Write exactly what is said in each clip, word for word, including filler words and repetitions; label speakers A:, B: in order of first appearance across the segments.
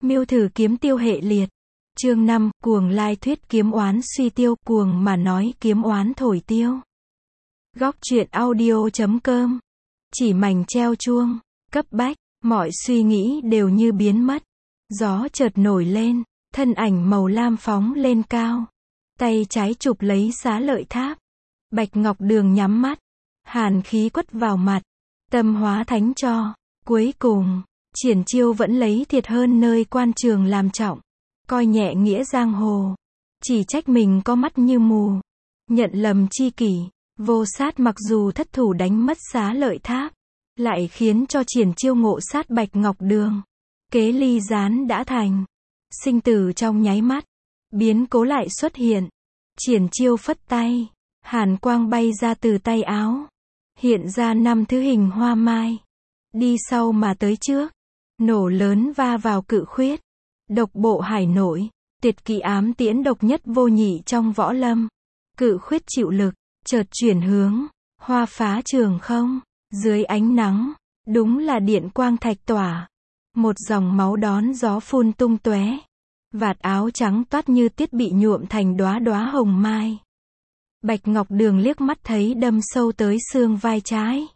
A: Miêu thử kiếm tiêu hệ liệt. Chương năm, cuồng lai thuyết kiếm oán suy tiêu, cuồng mà nói kiếm oán thổi tiêu. Góc truyện audio chấm com. Chỉ mảnh treo chuông, cấp bách, mọi suy nghĩ đều như biến mất. Gió chợt nổi lên, thân ảnh màu lam phóng lên cao. Tay trái chụp lấy xá lợi tháp. Bạch Ngọc Đường nhắm mắt, hàn khí quất vào mặt, tâm hóa thánh cho. Cuối cùng, Triển Chiêu vẫn lấy thiệt hơn nơi quan trường làm trọng, coi nhẹ nghĩa giang hồ, chỉ trách mình có mắt như mù, nhận lầm chi kỷ. Vô Sát mặc dù thất thủ đánh mất xá lợi tháp, lại khiến cho Triển Chiêu ngộ sát Bạch Ngọc Đường. Kế ly gián đã thành, sinh tử trong nháy mắt, biến cố lại xuất hiện. Triển Chiêu phất tay, hàn quang bay ra từ tay áo, hiện ra năm thứ hình hoa mai, đi sau mà tới trước, nổ lớn va vào cự khuyết. Độc bộ hải nổi, tuyệt kỹ ám tiễn độc nhất vô nhị trong võ lâm. Cự khuyết chịu lực, chợt chuyển hướng, hoa phá trường không, dưới ánh nắng, đúng là điện quang thạch tỏa. Một dòng máu đón gió phun tung tóe, vạt áo trắng toát như tiết bị nhuộm thành đóa đóa hồng mai. Bạch Ngọc Đường liếc mắt thấy đâm sâu tới xương vai trái,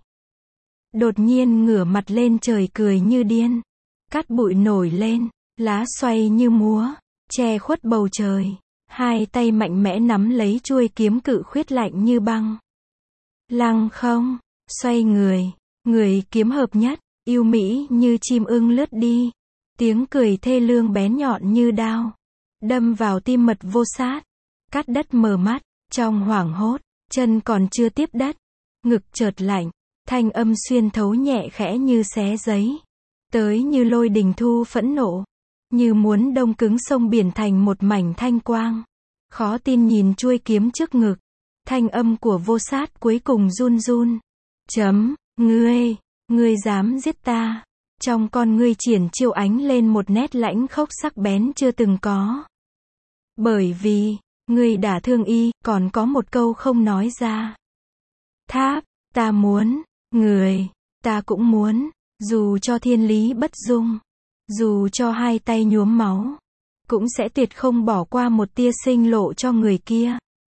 A: đột nhiên ngửa mặt lên trời cười như điên. Cát bụi nổi lên, lá xoay như múa, che khuất bầu trời. Hai tay mạnh mẽ nắm lấy chuôi kiếm cự khuyết lạnh như băng. Lăng không, xoay người, người kiếm hợp nhất, yêu mỹ như chim ưng lướt đi. Tiếng cười thê lương bén nhọn như đao, đâm vào tim Mật Vô Sát. Cát đất mở mắt, trong hoảng hốt, chân còn chưa tiếp đất, ngực chợt lạnh, thanh âm xuyên thấu nhẹ khẽ như xé giấy, tới như lôi đình thu phẫn nộ, như muốn đông cứng sông biển thành một mảnh thanh quang. Khó tin nhìn chuôi kiếm trước ngực, thanh âm của Vô Sát cuối cùng run run. Chấm, ngươi, ngươi dám giết ta? Trong con ngươi Triển Chiêu ánh lên một nét lãnh khốc sắc bén chưa từng có. Bởi vì, ngươi đả thương y, còn có một câu không nói ra. Tháp, ta muốn, người, ta cũng muốn, dù cho thiên lý bất dung, dù cho hai tay nhuốm máu, cũng sẽ tuyệt không bỏ qua một tia sinh lộ cho người kia.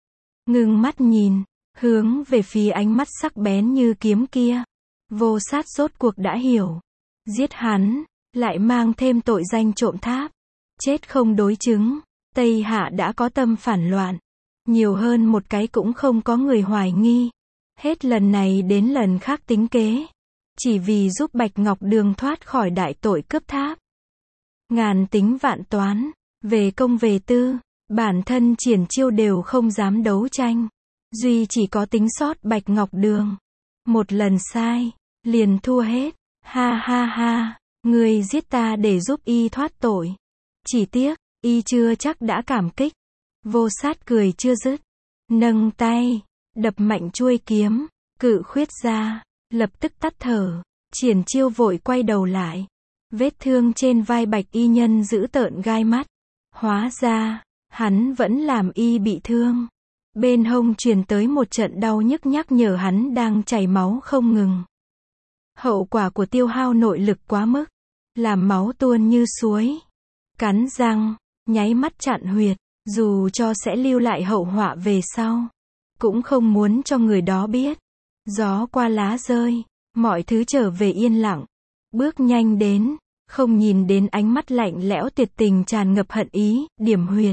A: Ngưng mắt nhìn, hướng về phía ánh mắt sắc bén như kiếm kia. Vô Sát rốt cuộc đã hiểu, giết hắn, lại mang thêm tội danh trộm tháp, chết không đối chứng. Tây Hạ đã có tâm phản loạn, nhiều hơn một cái cũng không có người hoài nghi. Hết lần này đến lần khác tính kế, chỉ vì giúp Bạch Ngọc Đường thoát khỏi đại tội cướp tháp. Ngàn tính vạn toán, về công về tư, bản thân Triển Chiêu đều không dám đấu tranh, duy chỉ có tính sót Bạch Ngọc Đường. Một lần sai, liền thua hết. Ha ha ha, ngươi giết ta để giúp y thoát tội. Chỉ tiếc, y chưa chắc đã cảm kích. Vô Sát cười chưa dứt, nâng tay, đập mạnh chuôi kiếm, cự khuyết ra, lập tức tắt thở. Triển Chiêu vội quay đầu lại, vết thương trên vai Bạch y nhân dữ tợn gai mắt. Hóa ra, hắn vẫn làm y bị thương. Bên hông truyền tới một trận đau nhức nhắc nhở hắn đang chảy máu không ngừng. Hậu quả của tiêu hao nội lực quá mức, làm máu tuôn như suối. Cắn răng, nháy mắt chặn huyệt, dù cho sẽ lưu lại hậu họa về sau, cũng không muốn cho người đó biết. Gió qua lá rơi, mọi thứ trở về yên lặng. Bước nhanh đến, không nhìn đến ánh mắt lạnh lẽo tuyệt tình tràn ngập hận ý, điểm huyệt.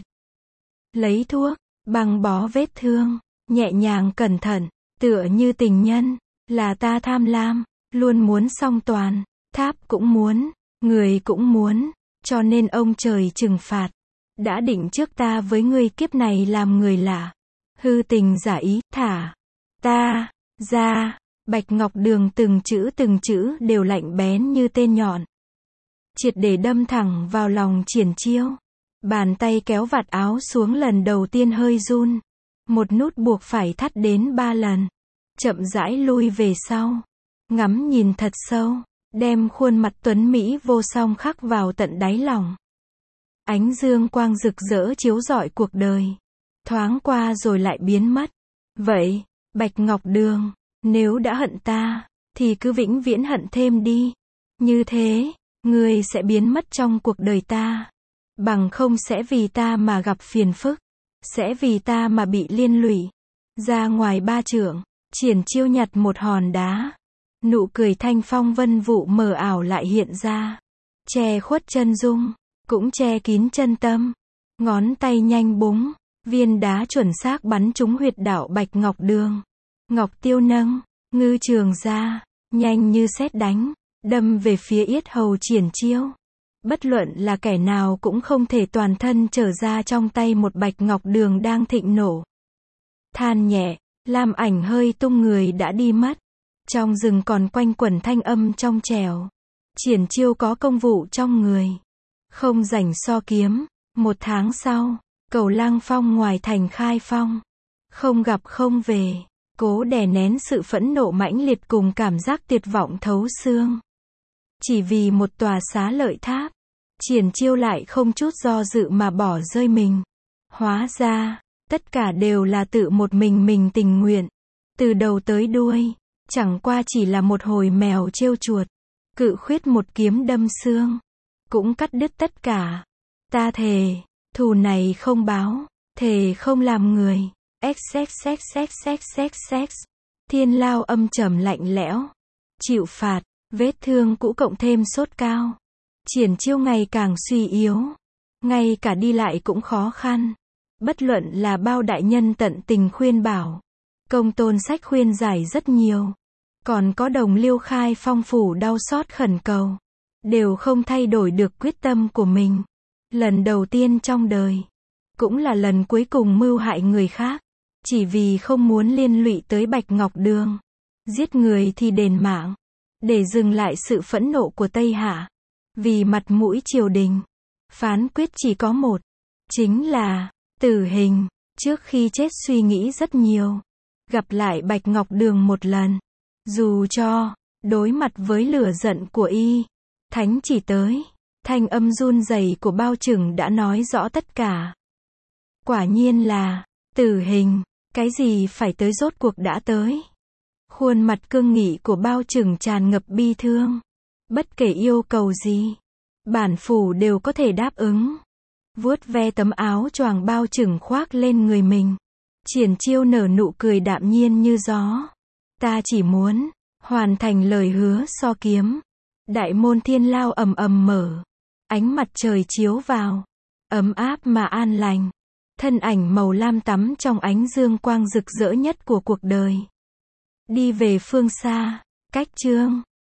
A: Lấy thuốc, băng bó vết thương, nhẹ nhàng cẩn thận, tựa như tình nhân. Là ta tham lam, luôn muốn song toàn, tháp cũng muốn, người cũng muốn, cho nên ông trời trừng phạt. Đã định trước ta với ngươi kiếp này làm người lạ, hư tình giả ý, thả ta ra. Bạch Ngọc Đường từng chữ từng chữ đều lạnh bén như tên nhọn, triệt để đâm thẳng vào lòng Triển Chiêu. Bàn tay kéo vạt áo xuống lần đầu tiên hơi run, một nút buộc phải thắt đến ba lần, chậm rãi lui về sau, ngắm nhìn thật sâu, đem khuôn mặt tuấn mỹ vô song khắc vào tận đáy lòng. Ánh dương quang rực rỡ chiếu rọi cuộc đời, thoáng qua rồi lại biến mất. Vậy, Bạch Ngọc Đường, nếu đã hận ta, thì cứ vĩnh viễn hận thêm đi. Như thế, ngươi sẽ biến mất trong cuộc đời ta. Bằng không sẽ vì ta mà gặp phiền phức, sẽ vì ta mà bị liên lụy. Ra ngoài ba trượng, Triển Chiêu nhặt một hòn đá. Nụ cười thanh phong vân vụ mờ ảo lại hiện ra, che khuất chân dung, cũng che kín chân tâm. Ngón tay nhanh búng, viên đá chuẩn xác bắn trúng huyệt đạo Bạch Ngọc Đường. Ngọc Tiêu nâng, ngư trường ra, nhanh như sét đánh, đâm về phía yết hầu Triển Chiêu. Bất luận là kẻ nào cũng không thể toàn thân trở ra trong tay một Bạch Ngọc Đường đang thịnh nổ. Than nhẹ, lam ảnh hơi tung người đã đi mất. Trong rừng còn quanh quẩn thanh âm trong trẻo. Triển Chiêu có công vụ trong người, không rảnh so kiếm. Một tháng sau, Cầu Lang Phong ngoài thành khai phong. Không gặp không về, cố đè nén sự phẫn nộ mãnh liệt cùng cảm giác tuyệt vọng thấu xương. Chỉ vì một tòa xá lợi tháp, Triển Chiêu lại không chút do dự mà bỏ rơi mình. Hóa ra, tất cả đều là tự một mình mình tình nguyện. Từ đầu tới đuôi, chẳng qua chỉ là một hồi mèo trêu chuột. Cự khuyết một kiếm đâm xương, cũng cắt đứt tất cả. Ta thề, thù này không báo, thề không làm người. xxxxxxxx. Thiên lao âm trầm lạnh lẽo. Chịu phạt, vết thương cũ cộng thêm sốt cao. Triển Chiêu ngày càng suy yếu, ngay cả đi lại cũng khó khăn. Bất luận là bao đại nhân tận tình khuyên bảo, Công Tôn Sách khuyên giải rất nhiều, còn có Đồng Liêu khai phong phủ đau xót khẩn cầu, đều không thay đổi được quyết tâm của mình. Lần đầu tiên trong đời, cũng là lần cuối cùng mưu hại người khác, chỉ vì không muốn liên lụy tới Bạch Ngọc Đường. Giết người thì đền mạng, để dừng lại sự phẫn nộ của Tây Hạ. Vì mặt mũi triều đình, phán quyết chỉ có một, chính là tử hình. Trước khi chết suy nghĩ rất nhiều, gặp lại Bạch Ngọc Đường một lần, dù cho đối mặt với lửa giận của y, thánh chỉ tới, thanh âm run rẩy của Bao Chừng đã nói rõ tất cả. Quả nhiên là tử hình, cái gì phải tới rốt cuộc đã tới. Khuôn mặt cương nghị của Bao Chừng tràn ngập bi thương. Bất kể yêu cầu gì, bản phủ đều có thể đáp ứng. Vuốt ve tấm áo choàng Bao Chừng khoác lên người mình, Triển Chiêu nở nụ cười đạm nhiên như gió. Ta chỉ muốn hoàn thành lời hứa so kiếm. Đại môn thiên lao ầm ầm mở, ánh mặt trời chiếu vào, ấm áp mà an lành. Thân ảnh màu lam tắm trong ánh dương quang rực rỡ nhất của cuộc đời. Đi về phương xa, cách chương